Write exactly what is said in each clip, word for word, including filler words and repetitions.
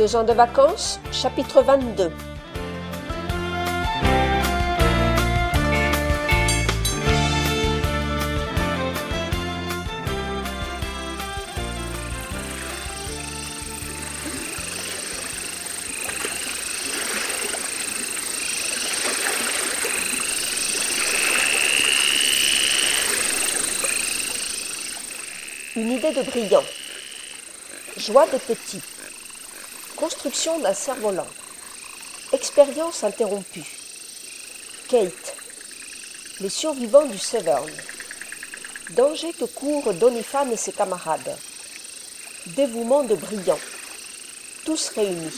Deux ans de vacances, chapitre vingt-deux. Une idée de brillant. Joie des petits. Construction d'un cerf-volant. Expérience interrompue. Kate. Les survivants du Severn. Danger que courent Doniphan et ses camarades. Dévouement de Brillant. Tous réunis.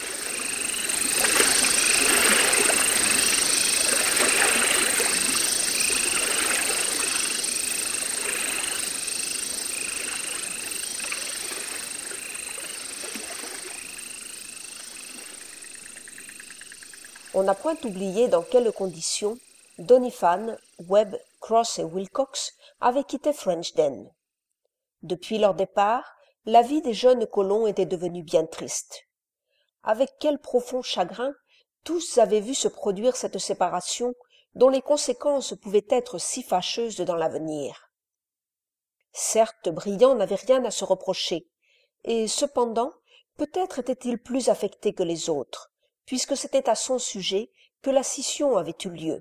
On n'a point oublié dans quelles conditions Doniphan, Webb, Cross et Wilcox avaient quitté Frenchden. Depuis leur départ, la vie des jeunes colons était devenue bien triste. Avec quel profond chagrin tous avaient vu se produire cette séparation dont les conséquences pouvaient être si fâcheuses dans l'avenir. Certes, Brillant n'avait rien à se reprocher, et cependant, peut-être était-il plus affecté que les autres, puisque c'était à son sujet que la scission avait eu lieu.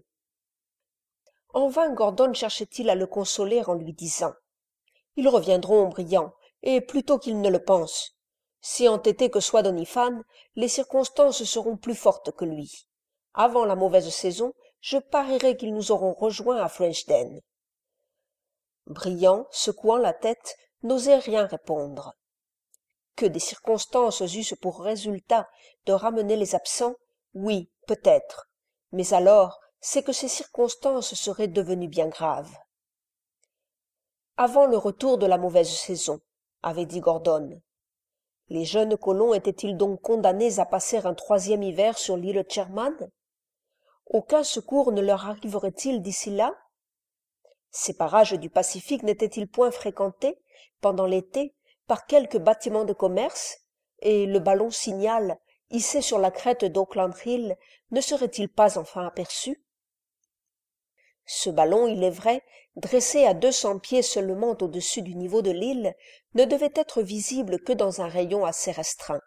En vain Gordon cherchait-il à le consoler en lui disant « Ils reviendront, Brillant, et plutôt qu'ils ne le pensent. Si entêté que soit Doniphan, les circonstances seront plus fortes que lui. Avant la mauvaise saison, je parierais qu'ils nous auront rejoints à Frenchden. » Brillant, secouant la tête, n'osait rien répondre. Que des circonstances eussent pour résultat de ramener les absents, oui, peut-être, mais alors c'est que ces circonstances seraient devenues bien graves. Avant le retour de la mauvaise saison, avait dit Gordon. Les jeunes colons étaient-ils donc condamnés à passer un troisième hiver sur l'île Sherman? Aucun secours ne leur arriverait-il d'ici là? Ces parages du Pacifique n'étaient-ils point fréquentés, pendant l'été, par quelques bâtiments de commerce, et le ballon Signal, hissé sur la crête d'Auckland Hill, ne serait-il pas enfin aperçu? Ce ballon, il est vrai, dressé à deux cents pieds seulement au-dessus du niveau de l'île, ne devait être visible que dans un rayon assez restreint.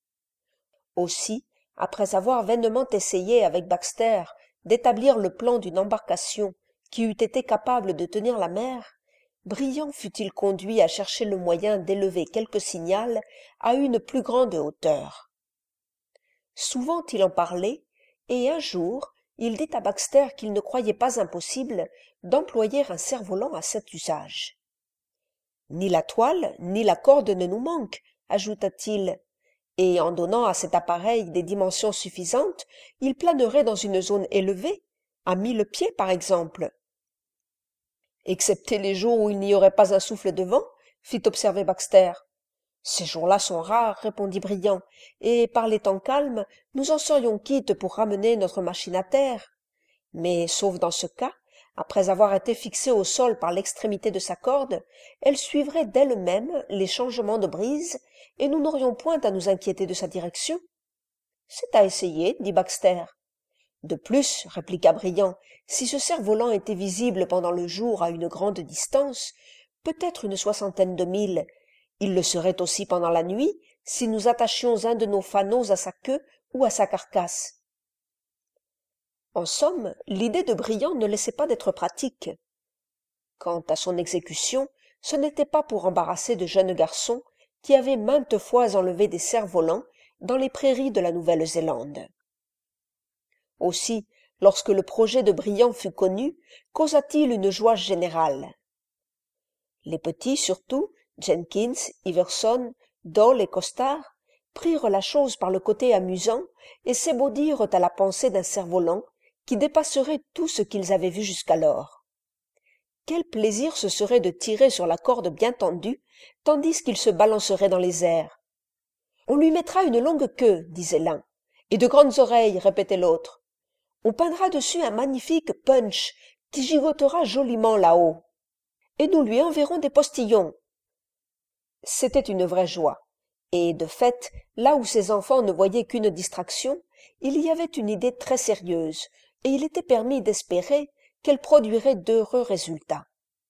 Aussi, après avoir vainement essayé avec Baxter d'établir le plan d'une embarcation qui eût été capable de tenir la mer, Brillant fut-il conduit à chercher le moyen d'élever quelque signal à une plus grande hauteur. Souvent il en parlait, et un jour il dit à Baxter qu'il ne croyait pas impossible d'employer un cerf-volant à cet usage. « Ni la toile, ni la corde ne nous manquent, ajouta-t-il, et en donnant à cet appareil des dimensions suffisantes, il planerait dans une zone élevée, à mille pieds par exemple. » Excepté les jours où il n'y aurait pas un souffle de vent, fit observer Baxter. Ces jours-là sont rares, répondit Brillant, et par les temps calmes, nous en serions quittes pour ramener notre machine à terre. Mais, sauf dans ce cas, après avoir été fixée au sol par l'extrémité de sa corde, elle suivrait d'elle-même les changements de brise, et nous n'aurions point à nous inquiéter de sa direction. C'est à essayer, dit Baxter. De plus, répliqua Brillant, si ce cerf-volant était visible pendant le jour à une grande distance, peut-être une soixantaine de milles, il le serait aussi pendant la nuit si nous attachions un de nos fanaux à sa queue ou à sa carcasse. En somme, l'idée de Brillant ne laissait pas d'être pratique. Quant à son exécution, ce n'était pas pour embarrasser de jeunes garçons qui avaient maintes fois enlevé des cerfs-volants dans les prairies de la Nouvelle-Zélande. Aussi, lorsque le projet de Brillant fut connu, causa-t-il une joie générale. Les petits, surtout, Jenkins, Iverson, Dole et Costard, prirent la chose par le côté amusant et s'ébaudirent à la pensée d'un cerf-volant qui dépasserait tout ce qu'ils avaient vu jusqu'alors. Quel plaisir ce serait de tirer sur la corde bien tendue, tandis qu'il se balancerait dans les airs. « On lui mettra une longue queue, disait l'un, et de grandes oreilles, répétait l'autre. On peindra dessus un magnifique punch qui gigotera joliment là-haut. Et nous lui enverrons des postillons. C'était une vraie joie, Et de fait, là où ses enfants ne voyaient qu'une distraction, il y avait une idée très sérieuse, et il était permis d'espérer qu'elle produirait d'heureux résultats.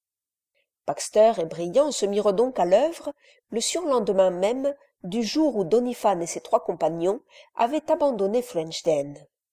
Baxter et Briand se mirent donc à l'œuvre le surlendemain même du jour où Doniphan et ses trois compagnons avaient abandonné Frenchden.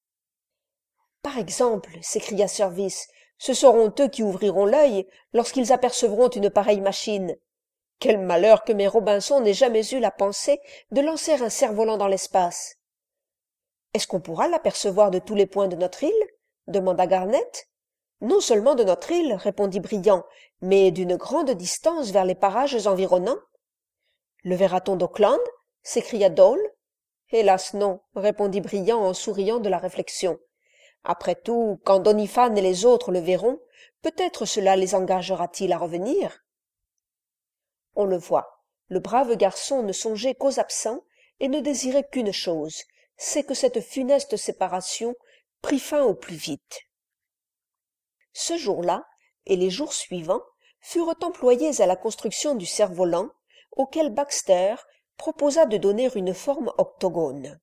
« Par exemple, s'écria Service, ce seront eux qui ouvriront l'œil lorsqu'ils apercevront une pareille machine. Quel malheur que mes Robinson n'aient jamais eu la pensée de lancer un cerf-volant dans l'espace. »« Est-ce qu'on pourra l'apercevoir de tous les points de notre île ?» demanda Garnett. « Non seulement de notre île, répondit Briand, mais d'une grande distance vers les parages environnants. »« Le verra-t-on d'Auckland ?» s'écria Dole. « Hélas non, répondit Briand en souriant de la réflexion. Après tout, quand Doniphan et les autres le verront, peut-être cela les engagera-t-il à revenir. » On le voit, le brave garçon ne songeait qu'aux absents et ne désirait qu'une chose, c'est que cette funeste séparation prît fin au plus vite. Ce jour-là, et les jours suivants, furent employés à la construction du cerf-volant, auquel Baxter proposa de donner une forme octogone.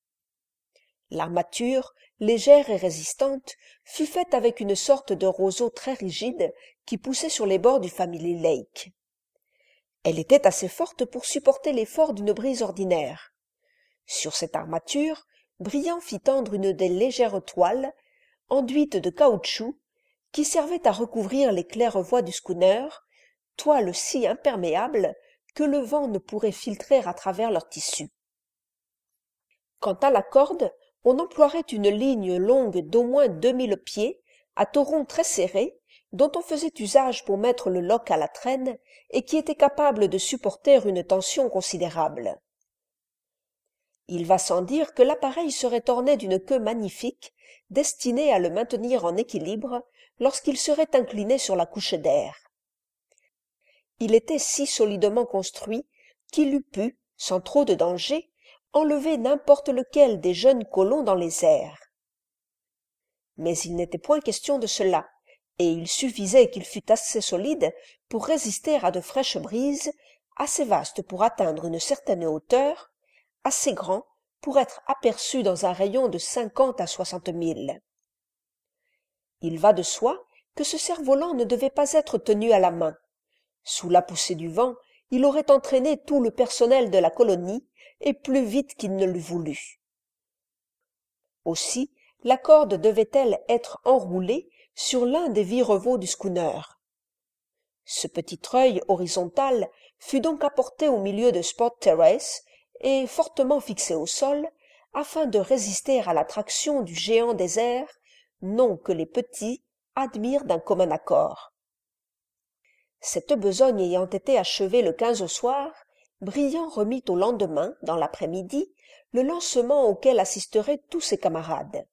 L'armature, légère et résistante, fut faite avec une sorte de roseau très rigide qui poussait sur les bords du Family Lake. Elle était assez forte pour supporter l'effort d'une brise ordinaire. Sur cette armature, Briand fit tendre une des légères toiles, enduites de caoutchouc, qui servait à recouvrir les claires-voies du schooner, toile si imperméable que le vent ne pourrait filtrer à travers leur tissu. Quant à la corde, on emploierait une ligne longue d'au moins deux mille pieds, à torons très serrés, dont on faisait usage pour mettre le loch à la traîne et qui était capable de supporter une tension considérable. Il va sans dire que l'appareil serait orné d'une queue magnifique, destinée à le maintenir en équilibre lorsqu'il serait incliné sur la couche d'air. Il était si solidement construit qu'il eût pu, sans trop de danger, enlever n'importe lequel des jeunes colons dans les airs. Mais il n'était point question de cela, et il suffisait qu'il fût assez solide pour résister à de fraîches brises, assez vaste pour atteindre une certaine hauteur, assez grand pour être aperçu dans un rayon de cinquante à soixante milles. Il va de soi que ce cerf-volant ne devait pas être tenu à la main. Sous la poussée du vent, il aurait entraîné tout le personnel de la colonie, et plus vite qu'il ne l'eût voulu. Aussi, la corde devait-elle être enroulée sur l'un des virevots du schooner. Ce petit treuil horizontal fut donc apporté au milieu de Sport Terrace et fortement fixé au sol, afin de résister à l'attraction du géant des airs, nom que les petits admirent d'un commun accord. Cette besogne ayant été achevée le quinze au soir, Briand remit au lendemain, dans l'après-midi, le lancement auquel assisteraient tous ses camarades.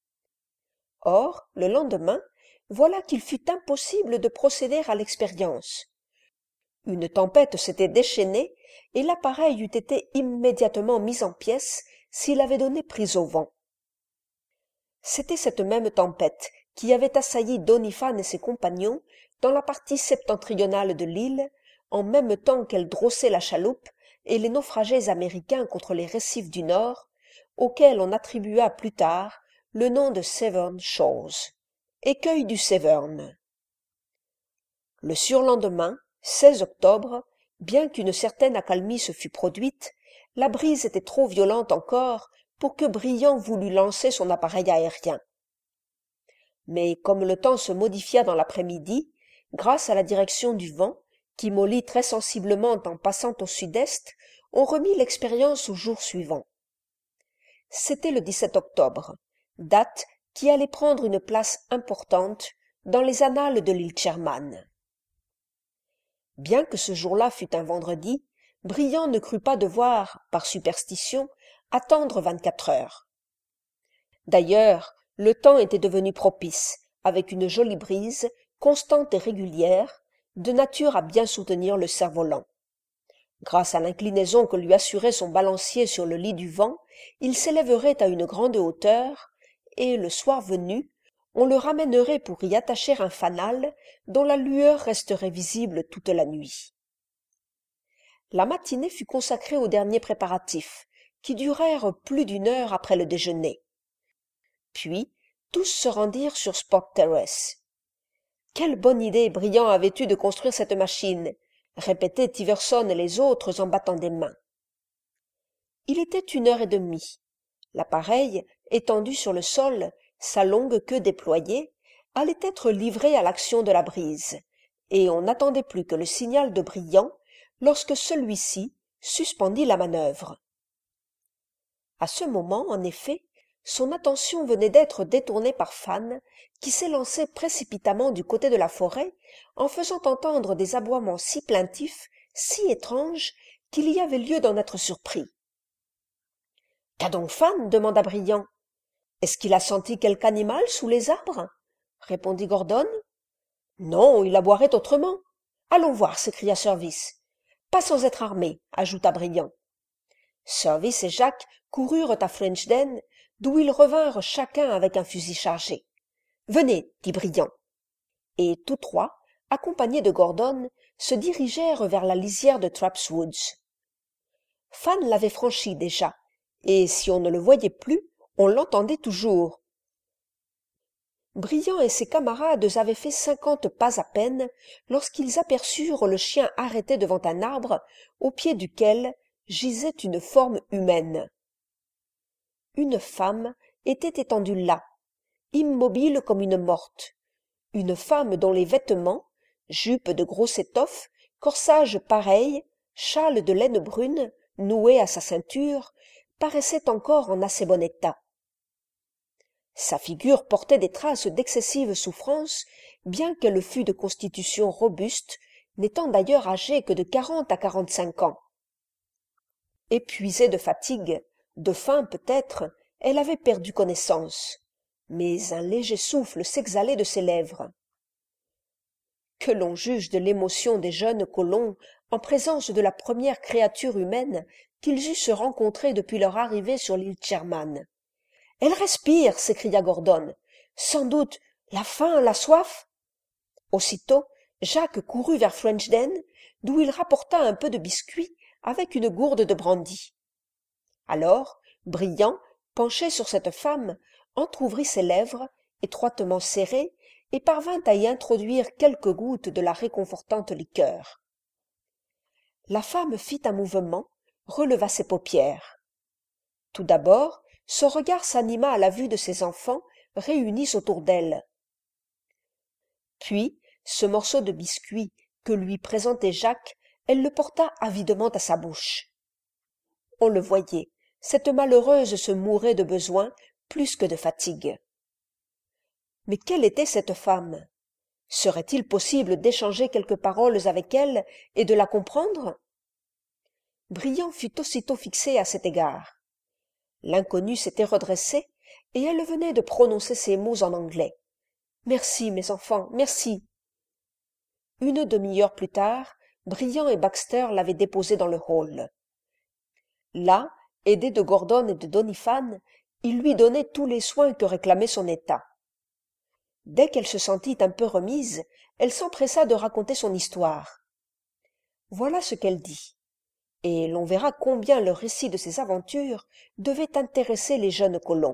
Or, le lendemain, voilà qu'il fut impossible de procéder à l'expérience. Une tempête s'était déchaînée et l'appareil eût été immédiatement mis en pièces s'il avait donné prise au vent. C'était cette même tempête qui avait assailli Doniphan et ses compagnons dans la partie septentrionale de l'île, en même temps qu'elle drossait la chaloupe et les naufragés américains contre les récifs du nord, auxquels on attribua plus tard le nom de Severn Shores, écueil du Severn. Le surlendemain, seize octobre, bien qu'une certaine accalmie se fût produite, la brise était trop violente encore pour que Briand voulût lancer son appareil aérien. Mais comme le temps se modifia dans l'après-midi, grâce à la direction du vent, qui mollit très sensiblement en passant au sud-est, on remit l'expérience au jour suivant. C'était le dix-sept octobre, date qui allait prendre une place importante dans les annales de l'île Sherman. Bien que ce jour-là fût un vendredi, Briand ne crut pas devoir, par superstition, attendre vingt-quatre heures. D'ailleurs, le temps était devenu propice, avec une jolie brise, constante et régulière, de nature à bien soutenir le cerf-volant. Grâce à l'inclinaison que lui assurait son balancier sur le lit du vent, il s'élèverait à une grande hauteur, et, le soir venu, on le ramènerait pour y attacher un fanal dont la lueur resterait visible toute la nuit. La matinée fut consacrée aux derniers préparatifs, qui durèrent plus d'une heure après le déjeuner. Puis tous se rendirent sur Sport Terrace. « Quelle bonne idée Briand avait eue de construire cette machine !» répétaient Iverson et les autres en battant des mains. Il était une heure et demie. L'appareil, étendu sur le sol, sa longue queue déployée, allait être livré à l'action de la brise, et on n'attendait plus que le signal de Briand lorsque celui-ci suspendit la manœuvre. À ce moment, en effet, son attention venait d'être détournée par Fan, qui s'élançait précipitamment du côté de la forêt, en faisant entendre des aboiements si plaintifs, si étranges, qu'il y avait lieu d'en être surpris. « Qu'a donc Fan » demanda Briand. « Est-ce qu'il a senti quelque animal sous les arbres ?» répondit Gordon. « Non, il aboierait autrement. Allons voir, s'écria Service. « Pas sans être armé, ajouta Briand. Service et Jacques coururent à Frenchden, d'où ils revinrent chacun avec un fusil chargé. « Venez, dit Briand. » Et tous trois, accompagnés de Gordon, se dirigèrent vers la lisière de Trapp's Woods. Fan l'avait franchie déjà, et si on ne le voyait plus, on l'entendait toujours. Briand et ses camarades avaient fait cinquante pas à peine lorsqu'ils aperçurent le chien arrêté devant un arbre au pied duquel gisait une forme humaine. Une femme était étendue là, immobile comme une morte, une femme dont les vêtements, jupe de grosse étoffe, corsage pareil, châle de laine brune noué à sa ceinture, paraissaient encore en assez bon état. Sa figure portait des traces d'excessive souffrance, bien qu'elle fût de constitution robuste, n'étant d'ailleurs âgée que de quarante à quarante-cinq ans. Épuisée de fatigue, de faim peut-être, elle avait perdu connaissance, mais un léger souffle s'exhalait de ses lèvres. Que l'on juge de l'émotion des jeunes colons en présence de la première créature humaine qu'ils eussent rencontrée depuis leur arrivée sur l'île Sherman. « Elle respire !» s'écria Gordon. « Sans doute la faim, la soif ?» Aussitôt, Jacques courut vers Frenchden, d'où il rapporta un peu de biscuit avec une gourde de brandy. Alors, Briand, penché sur cette femme, entr'ouvrit ses lèvres, étroitement serrées, et parvint à y introduire quelques gouttes de la réconfortante liqueur. La femme fit un mouvement, releva ses paupières. Tout d'abord, son regard s'anima à la vue de ses enfants réunis autour d'elle. Puis, ce morceau de biscuit que lui présentait Jacques, elle le porta avidement à sa bouche. On le voyait, cette malheureuse se mourait de besoin plus que de fatigue. Mais quelle était cette femme? Serait-il possible d'échanger quelques paroles avec elle et de la comprendre? Briand fut aussitôt fixé à cet égard. L'inconnue s'était redressée, et elle venait de prononcer ces mots en anglais. « Merci, mes enfants, merci !» Une demi-heure plus tard, Briand et Baxter l'avaient déposée dans le hall. Là, aidé de Gordon et de Doniphan, il lui donnait tous les soins que réclamait son état. Dès qu'elle se sentit un peu remise, elle s'empressa de raconter son histoire. Voilà ce qu'elle dit, et l'on verra combien le récit de ses aventures devait intéresser les jeunes colons.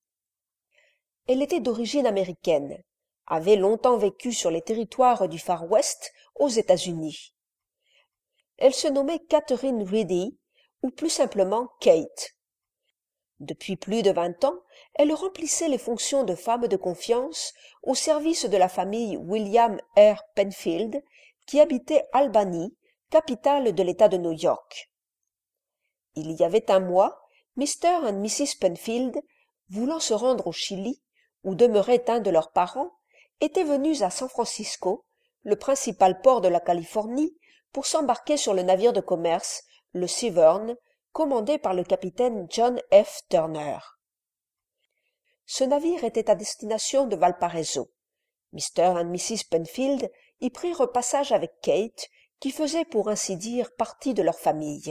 Elle était d'origine américaine, avait longtemps vécu sur les territoires du Far West aux États-Unis. Elle se nommait Catherine Reedy, ou plus simplement Kate. Depuis plus de vingt ans, elle remplissait les fonctions de femme de confiance au service de la famille William R. Penfield, qui habitait Albany, capitale de l'État de New York. Il y avait un mois, Mister et Missus Penfield, voulant se rendre au Chili, où demeurait un de leurs parents, étaient venus à San Francisco, le principal port de la Californie, pour s'embarquer sur le navire de commerce, le Severn, commandé par le capitaine John F. Turner. Ce navire était à destination de Valparaiso. Mister et Missus Penfield y prirent passage avec Kate, qui faisait pour ainsi dire partie de leur famille.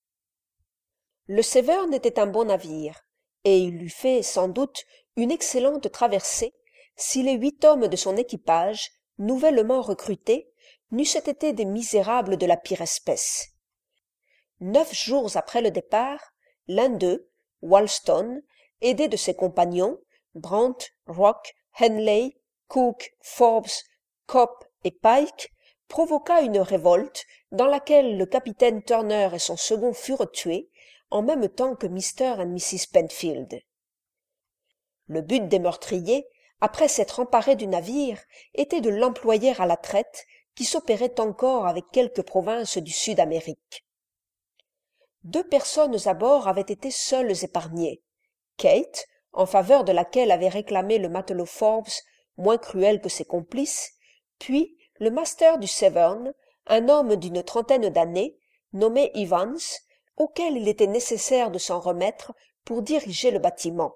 Le Severn était un bon navire, et il eût fait sans doute une excellente traversée si les huit hommes de son équipage, nouvellement recrutés, n'eussent été des misérables de la pire espèce. Neuf jours après le départ, l'un d'eux, Wollaston, aidé de ses compagnons, Brant, Rock, Henley, Cook, Forbes, Cope et Pike, provoqua une révolte dans laquelle le capitaine Turner et son second furent tués, en même temps que Mister et Missus Penfield. Le but des meurtriers, après s'être emparés du navire, était de l'employer à la traite qui s'opérait encore avec quelques provinces du Sud-Amérique. Deux personnes à bord avaient été seules épargnées. Kate, en faveur de laquelle avait réclamé le matelot Forbes, moins cruel que ses complices, puis le master du Severn, un homme d'une trentaine d'années, nommé Evans, auquel il était nécessaire de s'en remettre pour diriger le bâtiment.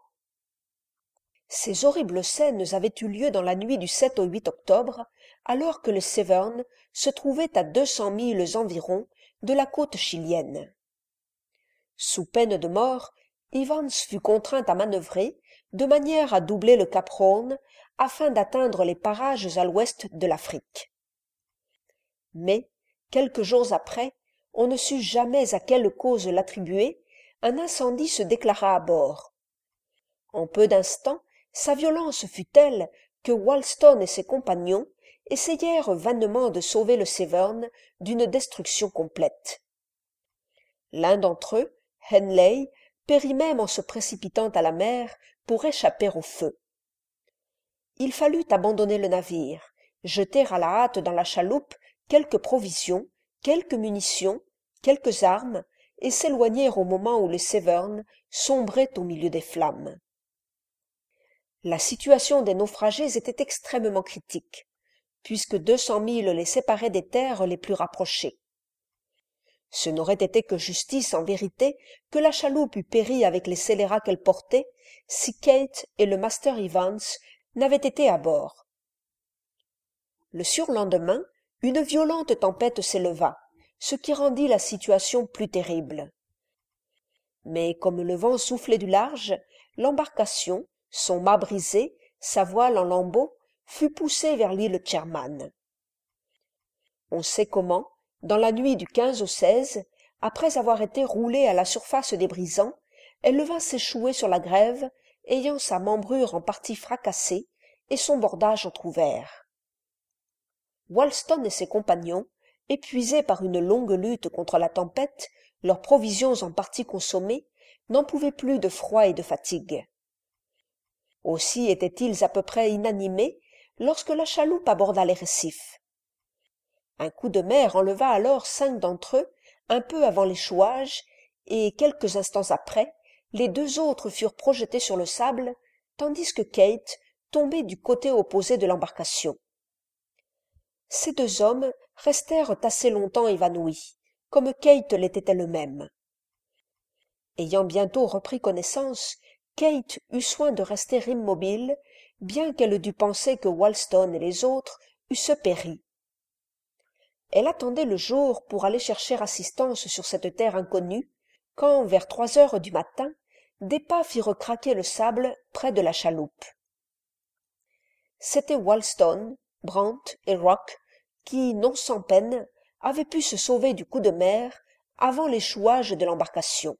Ces horribles scènes avaient eu lieu dans la nuit du sept au huit octobre, alors que le Severn se trouvait à deux cents milles environ de la côte chilienne. Sous peine de mort, Evans fut contraint à manœuvrer de manière à doubler le cap Horn afin d'atteindre les parages à l'ouest de l'Afrique. Mais, quelques jours après, on ne sut jamais à quelle cause l'attribuer, un incendie se déclara à bord. En peu d'instants, sa violence fut telle que Wollaston et ses compagnons essayèrent vainement de sauver le Severn d'une destruction complète. L'un d'entre eux, Henley, périt même en se précipitant à la mer pour échapper au feu. Il fallut abandonner le navire, jeter à la hâte dans la chaloupe quelques provisions, quelques munitions, quelques armes, et s'éloigner au moment où le Severn sombrait au milieu des flammes. La situation des naufragés était extrêmement critique, puisque deux cents milles les séparaient des terres les plus rapprochées. Ce n'aurait été que justice, en vérité, que la chaloupe eût péri avec les scélérats qu'elle portait, si Kate et le master Evans n'avaient été à bord. Le surlendemain, une violente tempête s'éleva, ce qui rendit la situation plus terrible. Mais comme le vent soufflait du large, l'embarcation, son mât brisé, sa voile en lambeaux, fut poussée vers l'île Sherman. On sait comment, dans la nuit du quinze au seize, après avoir été roulée à la surface des brisants, elle vint s'échouer sur la grève, ayant sa membrure en partie fracassée et son bordage entr'ouvert. Wollaston et ses compagnons, épuisés par une longue lutte contre la tempête, leurs provisions en partie consommées, n'en pouvaient plus de froid et de fatigue. Aussi étaient-ils à peu près inanimés lorsque la chaloupe aborda les récifs. Un coup de mer enleva alors cinq d'entre eux un peu avant l'échouage, et quelques instants après, les deux autres furent projetés sur le sable, tandis que Kate tombait du côté opposé de l'embarcation. Ces deux hommes restèrent assez longtemps évanouis, comme Kate l'était elle-même. Ayant bientôt repris connaissance, Kate eut soin de rester immobile, bien qu'elle dût penser que Wollaston et les autres eussent péri. Elle attendait le jour pour aller chercher assistance sur cette terre inconnue, quand, vers trois heures du matin, des pas firent craquer le sable près de la chaloupe. C'étaient Wollaston, Brant et Rock qui, non sans peine, avaient pu se sauver du coup de mer avant l'échouage de l'embarcation.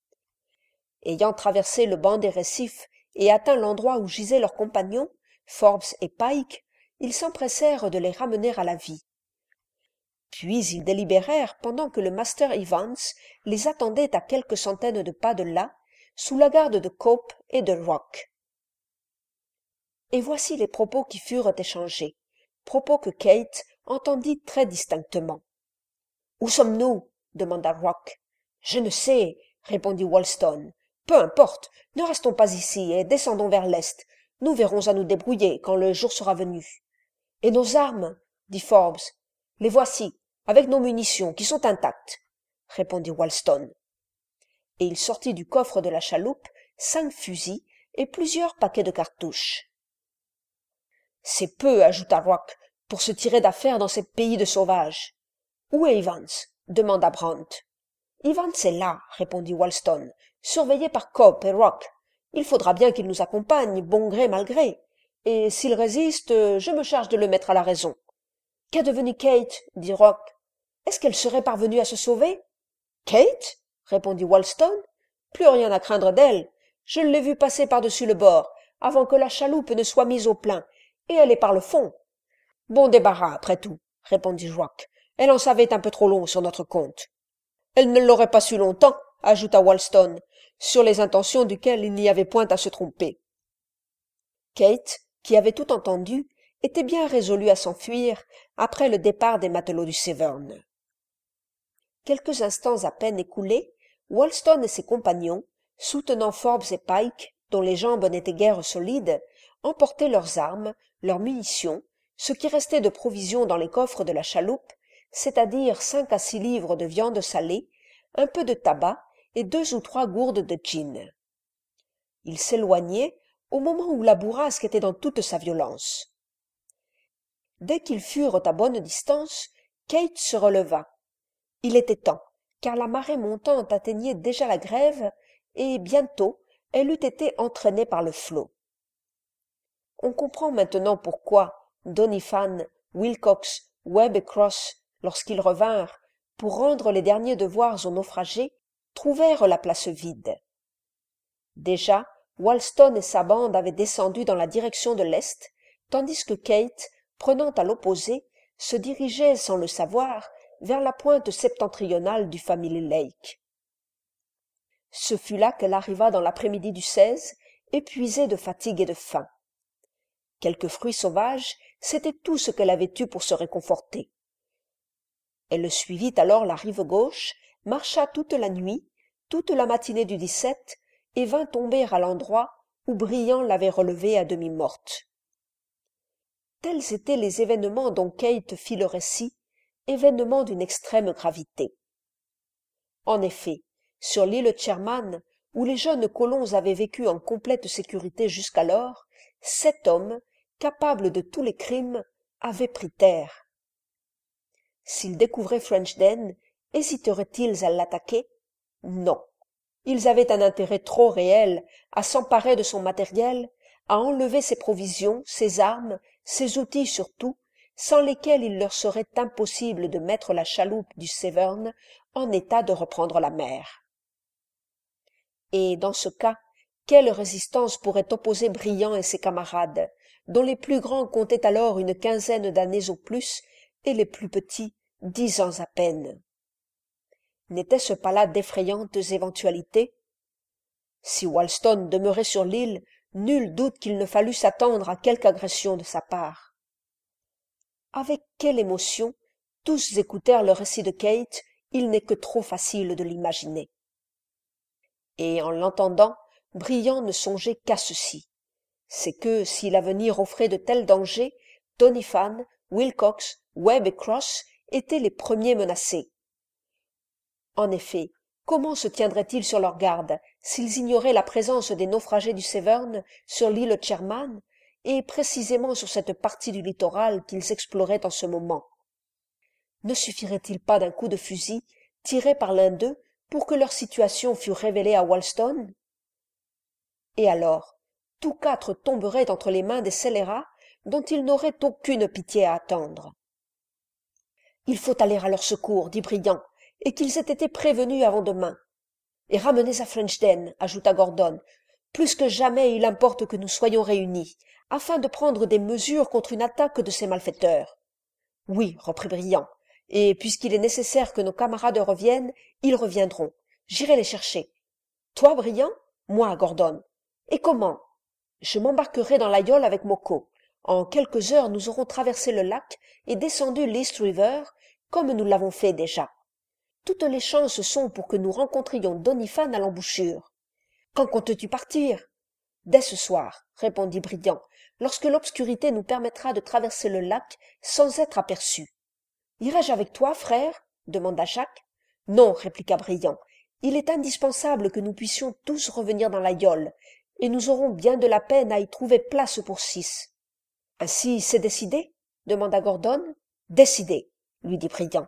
Ayant traversé le banc des récifs et atteint l'endroit où gisaient leurs compagnons, Forbes et Pike, ils s'empressèrent de les ramener à la vie. Puis ils délibérèrent pendant que le master Evans les attendait à quelques centaines de pas de là, sous la garde de Cope et de Rock. Et voici les propos qui furent échangés, propos que Kate entendit très distinctement. « Où sommes-nous » demanda Rock. « Je ne sais, » répondit Wollaston. « Peu importe, ne restons pas ici et descendons vers l'est. Nous verrons à nous débrouiller quand le jour sera venu. »« Et nos armes » dit Forbes. « Les voici, avec nos munitions, qui sont intactes, » répondit Wollaston. Et il sortit du coffre de la chaloupe cinq fusils et plusieurs paquets de cartouches. « C'est peu, » ajouta Rock, « pour se tirer d'affaire dans ces pays de sauvages. »« Où est Evans » demanda Brant. « Evans est là, » répondit Wollaston, « surveillé par Cope et Rock. Il faudra bien qu'il nous accompagne, bon gré mal gré, et s'il résiste, je me charge de le mettre à la raison. »« Qu'est devenu Kate » dit Rock. « Est-ce qu'elle serait parvenue à se sauver » Kate? Répondit Wollaston. Plus rien à craindre d'elle. Je l'ai vue passer par-dessus le bord, avant que la chaloupe ne soit mise au plein, et elle est par le fond. Bon débarras, après tout, répondit Joack. Elle en savait un peu trop long sur notre compte. Elle ne l'aurait pas su longtemps, ajouta Wollaston, sur les intentions duquel il n'y avait point à se tromper. Kate, qui avait tout entendu, était bien résolue à s'enfuir après le départ des matelots du Severn. Quelques instants à peine écoulés, Wollaston et ses compagnons, soutenant Forbes et Pike, dont les jambes n'étaient guère solides, emportaient leurs armes, leurs munitions, ce qui restait de provisions dans les coffres de la chaloupe, c'est-à-dire cinq à six livres de viande salée, un peu de tabac et deux ou trois gourdes de gin. Ils s'éloignaient au moment où la bourrasque était dans toute sa violence. Dès qu'ils furent à bonne distance, Kate se releva. Il était temps, car la marée montante atteignait déjà la grève, et bientôt elle eût été entraînée par le flot. On comprend maintenant pourquoi Doniphan, Wilcox, Webb et Cross, lorsqu'ils revinrent, pour rendre les derniers devoirs aux naufragés, trouvèrent la place vide. Déjà, Wollaston et sa bande avaient descendu dans la direction de l'est, tandis que Kate, prenant à l'opposé, se dirigeait, sans le savoir, vers la pointe septentrionale du Family Lake. Ce fut là qu'elle arriva dans l'après-midi du seize, épuisée de fatigue et de faim. Quelques fruits sauvages, c'était tout ce qu'elle avait eu pour se réconforter. Elle suivit alors la rive gauche, marcha toute la nuit, toute la matinée du dix-sept, et vint tomber à l'endroit où Briand l'avait relevée à demi morte. Tels étaient les événements dont Kate fit le récit, événements d'une extrême gravité. En effet, sur l'île Sherman, où les jeunes colons avaient vécu en complète sécurité jusqu'alors, sept hommes, capables de tous les crimes, avaient pris terre. S'ils découvraient Frenchden, hésiteraient-ils à l'attaquer? Non. Ils avaient un intérêt trop réel à s'emparer de son matériel, à enlever ses provisions, ses armes, ses outils surtout, sans lesquels il leur serait impossible de mettre la chaloupe du Severn en état de reprendre la mer. Et dans ce cas, quelle résistance pourrait opposer Briand et ses camarades, dont les plus grands comptaient alors une quinzaine d'années au plus, et les plus petits dix ans à peine? N'était-ce pas là d'effrayantes éventualités? Si Wollaston demeurait sur l'île, nul doute qu'il ne fallût s'attendre à quelque agression de sa part. Avec quelle émotion tous écoutèrent le récit de Kate, il n'est que trop facile de l'imaginer. Et en l'entendant, Briand ne songeait qu'à ceci, c'est que, si l'avenir offrait de tels dangers, Doniphan, Wilcox, Webb et Cross étaient les premiers menacés. En effet, comment se tiendraient-ils sur leur garde s'ils ignoraient la présence des naufragés du Severn sur l'île Sherman, et précisément sur cette partie du littoral qu'ils exploraient en ce moment? Ne suffirait-il pas d'un coup de fusil tiré par l'un d'eux pour que leur situation fût révélée à Wollaston? Et alors, tous quatre tomberaient entre les mains des scélérats dont ils n'auraient aucune pitié à attendre. « Il faut aller à leur secours, dit Briand, et qu'ils aient été prévenus avant demain. Et ramenez à Frenchden, ajouta Gordon. Plus que jamais il importe que nous soyons réunis, afin de prendre des mesures contre une attaque de ces malfaiteurs. Oui, reprit Briand, et puisqu'il est nécessaire que nos camarades reviennent, ils reviendront. J'irai les chercher. Toi, Briand? Moi, Gordon. Et comment? Je m'embarquerai dans la yole avec Moko. En quelques heures, nous aurons traversé le lac et descendu l'East River, comme nous l'avons fait déjà. Toutes les chances sont pour que nous rencontrions Doniphan à l'embouchure. Quand comptes-tu partir? Dès ce soir, répondit Briand, lorsque l'obscurité nous permettra de traverser le lac sans être aperçus. Irai-je avec toi, frère? Demanda Jacques. Non, répliqua Briand. Il est indispensable que nous puissions tous revenir dans la yole, et nous aurons bien de la peine à y trouver place pour six. Ainsi, c'est décidé? Demanda Gordon. Décidé, lui dit Briand.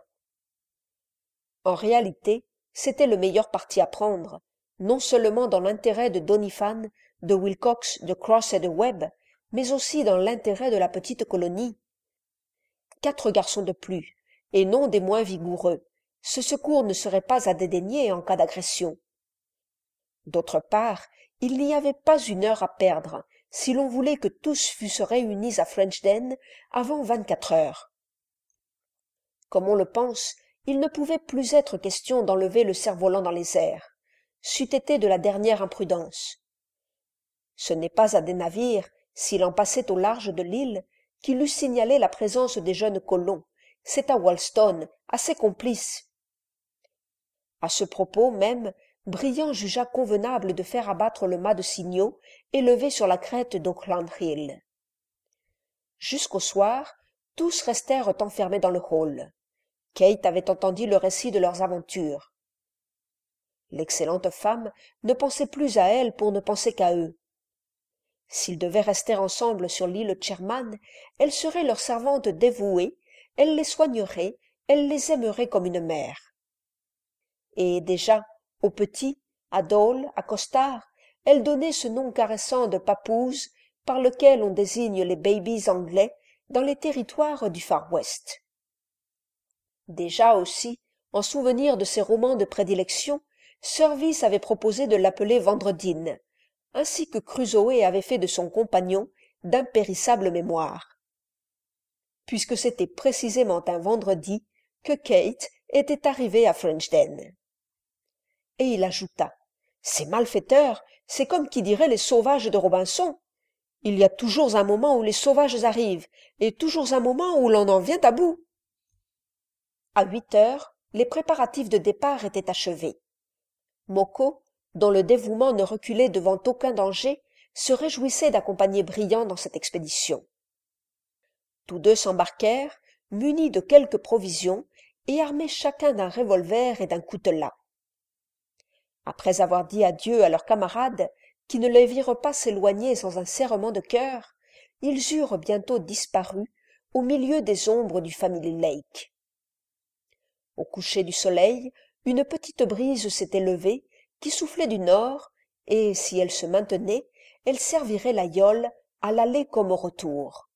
En réalité, c'était le meilleur parti à prendre, non seulement dans l'intérêt de Doniphan, de Wilcox, de Cross et de Webb, mais aussi dans l'intérêt de la petite colonie. Quatre garçons de plus, et non des moins vigoureux, ce secours ne serait pas à dédaigner en cas d'agression. D'autre part, il n'y avait pas une heure à perdre si l'on voulait que tous fussent réunis à Frenchden avant vingt-quatre heures. Comme on le pense, il ne pouvait plus être question d'enlever le cerf-volant dans les airs. C'eût été de la dernière imprudence. Ce n'est pas à des navires, s'il en passait au large de l'île, qu'il eût signalé la présence des jeunes colons. C'est à Wolston, à ses complices. À ce propos même, Briand jugea convenable de faire abattre le mât de signaux élevé sur la crête d'Auckland Hill. Jusqu'au soir, tous restèrent enfermés dans le hall. Kate avait entendu le récit de leurs aventures. L'excellente femme ne pensait plus à elle pour ne penser qu'à eux. S'ils devaient rester ensemble sur l'île Sherman, elle serait leur servante dévouée, elle les soignerait, elle les aimerait comme une mère. Et déjà, aux petits, à Dole, à Costard, elle donnait ce nom caressant de papouse par lequel on désigne les babies anglais dans les territoires du Far West. Déjà aussi, en souvenir de ses romans de prédilection, Service avait proposé de l'appeler Vendredine, ainsi que Crusoé avait fait de son compagnon d'impérissable mémoire. Puisque c'était précisément un vendredi que Kate était arrivée à Frenchden. Et il ajouta, « Ces malfaiteurs, c'est comme qui dirait les sauvages de Robinson. Il y a toujours un moment où les sauvages arrivent, et toujours un moment où l'on en vient à bout. » À huit heures, les préparatifs de départ étaient achevés. Moko, dont le dévouement ne reculait devant aucun danger, se réjouissait d'accompagner Briand dans cette expédition. Tous deux s'embarquèrent, munis de quelques provisions et armés chacun d'un revolver et d'un coutelas. Après avoir dit adieu à leurs camarades, qui ne les virent pas s'éloigner sans un serrement de cœur, ils eurent bientôt disparu au milieu des ombres du Family Lake. Au coucher du soleil, une petite brise s'était levée, qui soufflait du nord, et, si elle se maintenait, elle servirait la yole à l'aller comme au retour.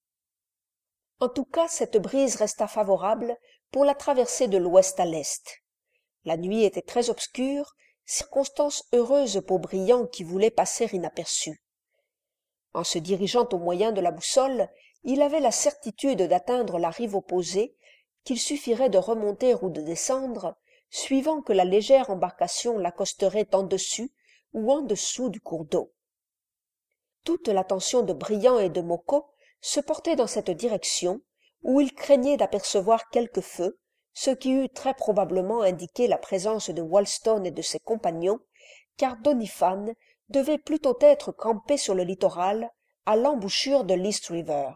En tout cas, cette brise resta favorable pour la traversée de l'ouest à l'est. La nuit était très obscure, circonstance heureuse pour Briand qui voulait passer inaperçu. En se dirigeant au moyen de la boussole, il avait la certitude d'atteindre la rive opposée, qu'il suffirait de remonter ou de descendre, suivant que la légère embarcation l'accosterait en dessus ou en dessous du cours d'eau. Toute l'attention de Briand et de Moko se portait dans cette direction, où ils craignaient d'apercevoir quelque feu, ce qui eût très probablement indiqué la présence de Wolston et de ses compagnons, car Doniphan devait plutôt être campé sur le littoral, à l'embouchure de l'East River.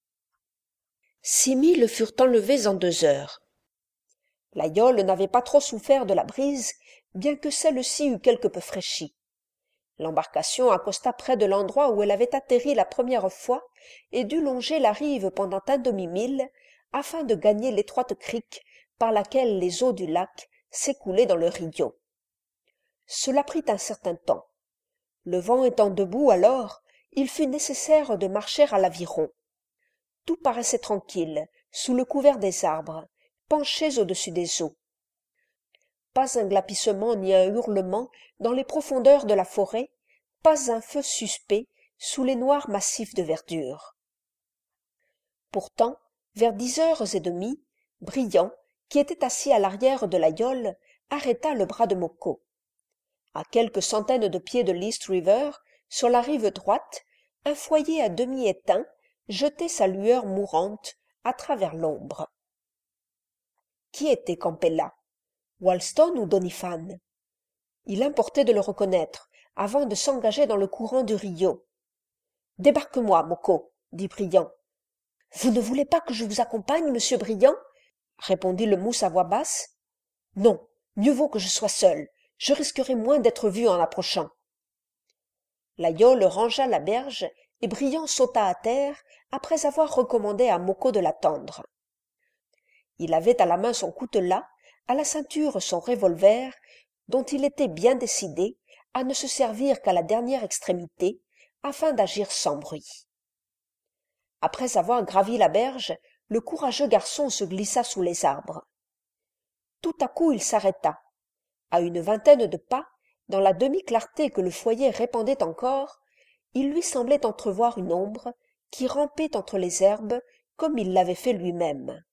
Six milles furent enlevés en deux heures. La yole n'avait pas trop souffert de la brise, bien que celle-ci eût quelque peu fraîchi. L'embarcation accosta près de l'endroit où elle avait atterri la première fois et dut longer la rive pendant un demi-mille afin de gagner l'étroite crique par laquelle les eaux du lac s'écoulaient dans le Rio. Cela prit un certain temps. Le vent étant debout alors, il fut nécessaire de marcher à l'aviron. Tout paraissait tranquille, sous le couvert des arbres, penchés au-dessus des eaux. Pas un glapissement ni un hurlement dans les profondeurs de la forêt, pas un feu suspect sous les noirs massifs de verdure. Pourtant, vers dix heures et demie, Briand, qui était assis à l'arrière de la yole, arrêta le bras de Moko. À quelques centaines de pieds de l'East River, sur la rive droite, un foyer à demi éteint jetait sa lueur mourante à travers l'ombre. Qui était campé là? Wolston ou Doniphan? Il importait de le reconnaître, avant de s'engager dans le courant du Rio. « Débarque-moi, Moko, » dit Briand. « Vous ne voulez pas que je vous accompagne, monsieur Briand ?» répondit le mousse à voix basse. « Non, mieux vaut que je sois seul, je risquerai moins d'être vu en approchant. » La yole rangea la berge et Briand sauta à terre après avoir recommandé à Moko de l'attendre. Il avait à la main son coutelas, à la ceinture son revolver, dont il était bien décidé à ne se servir qu'à la dernière extrémité, afin d'agir sans bruit. Après avoir gravi la berge, le courageux garçon se glissa sous les arbres. Tout à coup il s'arrêta. À une vingtaine de pas, dans la demi-clarté que le foyer répandait encore, il lui semblait entrevoir une ombre qui rampait entre les herbes comme il l'avait fait lui-même.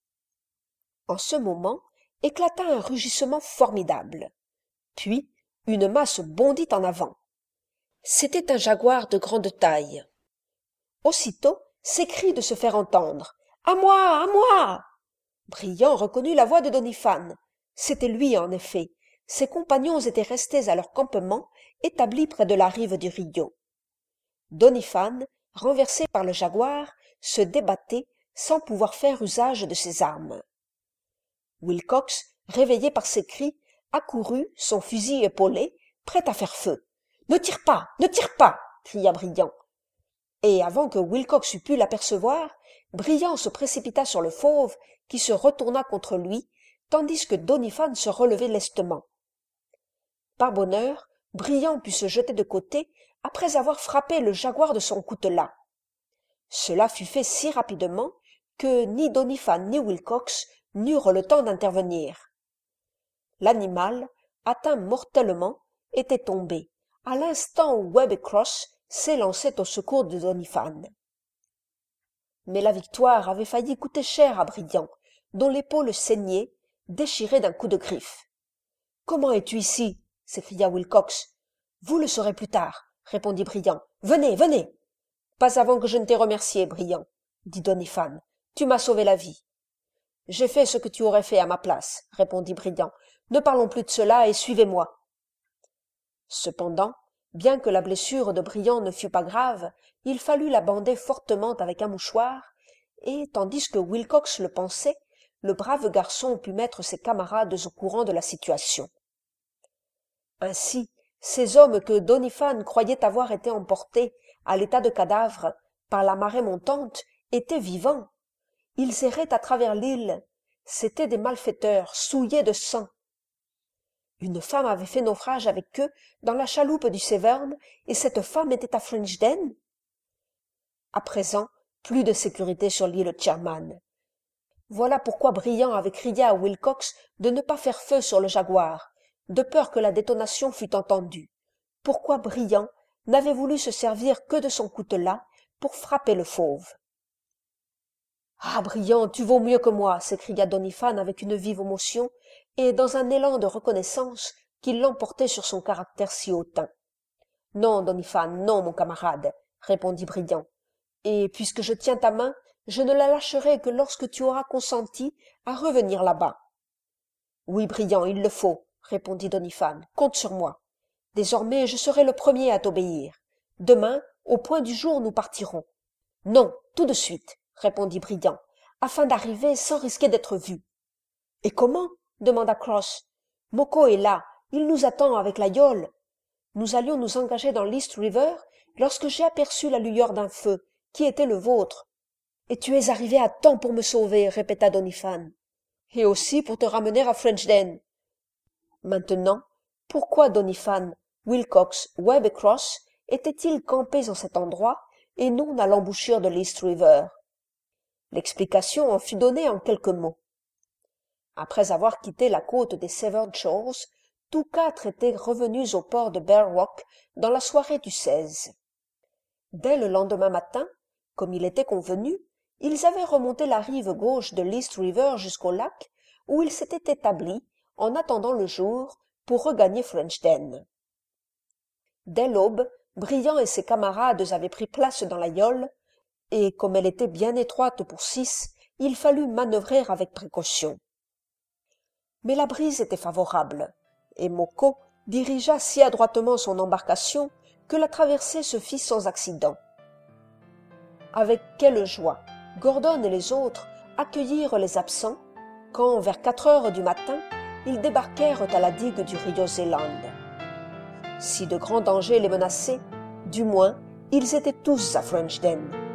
En ce moment éclata un rugissement formidable. Puis une masse bondit en avant. C'était un jaguar de grande taille. Aussitôt, ses cris de se faire entendre. « À moi, à moi !» Brillant reconnut la voix de Doniphan. C'était lui, en effet. Ses compagnons étaient restés à leur campement, établi près de la rive du Rio. Doniphan, renversé par le jaguar, se débattait sans pouvoir faire usage de ses armes. Wilcox, réveillé par ces cris, accourut, son fusil épaulé, prêt à faire feu. « Ne tire pas, ne tire pas !» cria Brillant. Et avant que Wilcox eût pu l'apercevoir, Brillant se précipita sur le fauve, qui se retourna contre lui, tandis que Doniphan se relevait lestement. Par bonheur, Brillant put se jeter de côté après avoir frappé le jaguar de son coutelas. Cela fut fait si rapidement que ni Doniphan ni Wilcox n'eurent le temps d'intervenir. L'animal, atteint mortellement, était tombé, à l'instant où Webb et Cross s'élançaient au secours de Doniphan. Mais la victoire avait failli coûter cher à Brillant, dont l'épaule saignait, déchirée d'un coup de griffe. « Comment es-tu ici ?» s'écria Wilcox. « Vous le saurez plus tard, » répondit Brillant. « Venez, venez !»« Pas avant que je ne t'ai remercié, Brillant, » dit Doniphan. « Tu m'as sauvé la vie. »« J'ai fait ce que tu aurais fait à ma place, » répondit Brillant. « Ne parlons plus de cela et suivez-moi. » Cependant, bien que la blessure de Brillant ne fût pas grave, il fallut la bander fortement avec un mouchoir, et, tandis que Wilcox le pensait, le brave garçon put mettre ses camarades au courant de la situation. Ainsi, ces hommes que Doniphan croyait avoir été emportés, à l'état de cadavres, par la marée montante, étaient vivants. Ils erraient à travers l'île. C'étaient des malfaiteurs, souillés de sang. Une femme avait fait naufrage avec eux dans la chaloupe du Severn, et cette femme était à Frenchden. À présent, plus de sécurité sur l'île Sherman. Voilà pourquoi Brillant avait crié à Wilcox de ne pas faire feu sur le jaguar, de peur que la détonation fût entendue. Pourquoi Brillant n'avait voulu se servir que de son coutelas pour frapper le fauve. « Ah, Brillant, tu vaux mieux que moi !» s'écria Doniphan avec une vive émotion, et dans un élan de reconnaissance qui l'emportait sur son caractère si hautain. « Non, Doniphan, non, mon camarade, » répondit Brillant, « et puisque je tiens ta main, je ne la lâcherai que lorsque tu auras consenti à revenir là-bas. »« Oui, Brillant, il le faut, » répondit Doniphan, « compte sur moi. Désormais, je serai le premier à t'obéir. Demain, au point du jour, nous partirons. »« Non, tout de suite, » répondit Brillant, afin d'arriver sans risquer d'être vu. « Et comment ?» demanda Cross. « Moko est là, il nous attend avec la yole. Nous allions nous engager dans l'East River lorsque j'ai aperçu la lueur d'un feu, qui était le vôtre. »« Et tu es arrivé à temps pour me sauver, » répéta Doniphan. « Et aussi pour te ramener à Frenchden. » Maintenant, pourquoi Doniphan, Wilcox, Webb et Cross étaient-ils campés en cet endroit et non à l'embouchure de l'East River? L'explication en fut donnée en quelques mots. Après avoir quitté la côte des Severn Shores, tous quatre étaient revenus au port de Bear Rock dans la soirée du seize. Dès le lendemain matin, comme il était convenu, ils avaient remonté la rive gauche de l'East River jusqu'au lac, où ils s'étaient établis, en attendant le jour, pour regagner Frenchden. Dès l'aube, Brillant et ses camarades avaient pris place dans la yole, et comme elle était bien étroite pour six, il fallut manœuvrer avec précaution. Mais la brise était favorable, et Moko dirigea si adroitement son embarcation que la traversée se fit sans accident. Avec quelle joie Gordon et les autres accueillirent les absents quand, vers quatre heures du matin, ils débarquèrent à la digue du Rio Zeeland. Si de grands dangers les menaçaient, du moins ils étaient tous à Frenchden.